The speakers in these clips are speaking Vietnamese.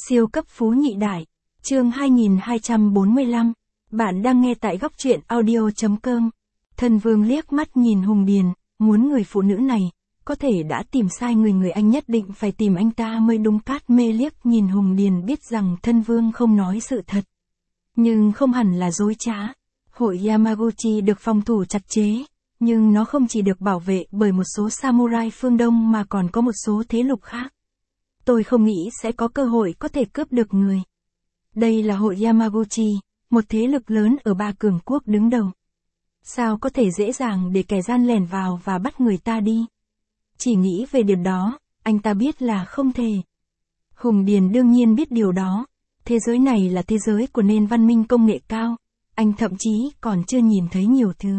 Siêu cấp phú nhị đại. Chương 2245. Bạn đang nghe tại góc truyện audio.com. Thân vương liếc mắt nhìn Hùng Điền, muốn người phụ nữ này, có thể đã tìm sai người anh nhất định phải tìm anh ta mới đúng. Cát Mê liếc nhìn Hùng Điền biết rằng thân vương không nói sự thật. Nhưng không hẳn là dối trá. Hội Yamaguchi được phòng thủ chặt chẽ, nhưng nó không chỉ được bảo vệ bởi một số samurai phương Đông mà còn có một số thế lực khác. Tôi không nghĩ sẽ có cơ hội có thể cướp được người. Đây là hội Yamaguchi, một thế lực lớn ở ba cường quốc đứng đầu. Sao có thể dễ dàng để kẻ gian lẻn vào và bắt người ta đi? Chỉ nghĩ về điều đó, anh ta biết là không thể. Hùng Điền đương nhiên biết điều đó. Thế giới này là thế giới của nền văn minh công nghệ cao. Anh thậm chí còn chưa nhìn thấy nhiều thứ.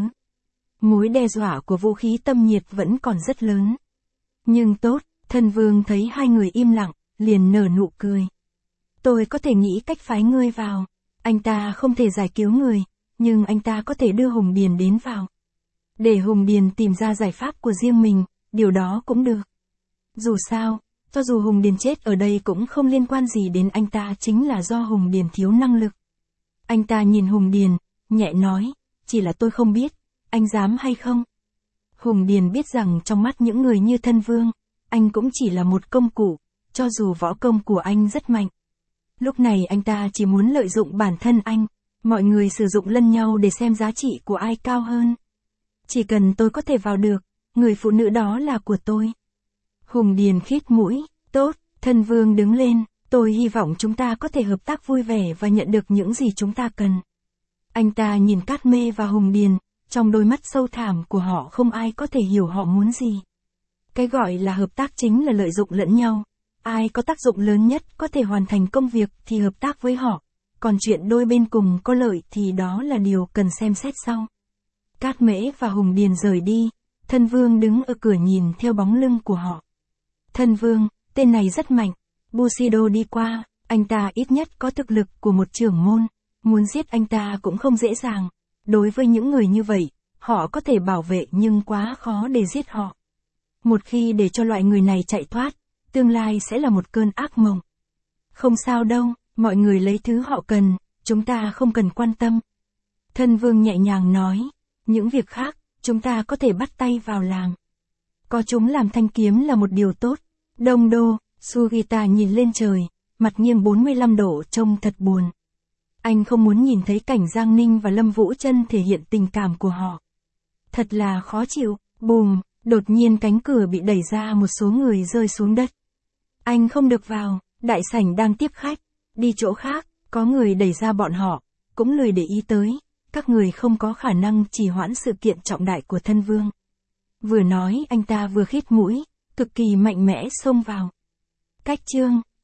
Mối đe dọa của vũ khí tâm nhiệt vẫn còn rất lớn. Nhưng tốt, thân vương thấy hai người im lặng, liền nở nụ cười. Tôi có thể nghĩ cách phái ngươi vào. Anh ta không thể giải cứu người, nhưng anh ta có thể đưa Hùng Điền đến vào. Để Hùng Điền tìm ra giải pháp của riêng mình, điều đó cũng được. Dù sao, cho dù Hùng Điền chết ở đây cũng không liên quan gì đến anh ta, chính là do Hùng Điền thiếu năng lực. Anh ta nhìn Hùng Điền, nhẹ nói, chỉ là tôi không biết, anh dám hay không? Hùng Điền biết rằng trong mắt những người như thân vương, anh cũng chỉ là một công cụ, cho dù võ công của anh rất mạnh. Lúc này anh ta chỉ muốn lợi dụng bản thân anh, mọi người sử dụng lẫn nhau để xem giá trị của ai cao hơn. Chỉ cần tôi có thể vào được, người phụ nữ đó là của tôi. Hùng Điền khít mũi, tốt, thân vương đứng lên, tôi hy vọng chúng ta có thể hợp tác vui vẻ và nhận được những gì chúng ta cần. Anh ta nhìn Cát Mê và Hùng Điền, trong đôi mắt sâu thẳm của họ không ai có thể hiểu họ muốn gì. Cái gọi là hợp tác chính là lợi dụng lẫn nhau. Ai có tác dụng lớn nhất có thể hoàn thành công việc thì hợp tác với họ. Còn chuyện đôi bên cùng có lợi thì đó là điều cần xem xét sau. Cát Mễ và Hùng Điền rời đi. Thân vương đứng ở cửa nhìn theo bóng lưng của họ. Thân vương, tên này rất mạnh. Bushido đi qua, anh ta ít nhất có thực lực của một trưởng môn. Muốn giết anh ta cũng không dễ dàng. Đối với những người như vậy, họ có thể bảo vệ nhưng quá khó để giết họ. Một khi để cho loại người này chạy thoát, tương lai sẽ là một cơn ác mộng. Không sao đâu, mọi người lấy thứ họ cần, chúng ta không cần quan tâm. Thân vương nhẹ nhàng nói, những việc khác, chúng ta có thể bắt tay vào làm. Có chúng làm thanh kiếm là một điều tốt. Đông Đô, Sugita nhìn lên trời, mặt nghiêng 45 độ trông thật buồn. Anh không muốn nhìn thấy cảnh Giang Ninh và Lâm Vũ Trân thể hiện tình cảm của họ. Thật là khó chịu, bùm, đột nhiên cánh cửa bị đẩy ra, một số người rơi xuống đất. Anh không được vào, đại sảnh đang tiếp khách, đi chỗ khác, có người đẩy ra bọn họ, cũng lười để ý tới, các người không có khả năng trì hoãn sự kiện trọng đại của thân vương. Vừa nói anh ta vừa khít mũi, cực kỳ mạnh mẽ xông vào. Cách chương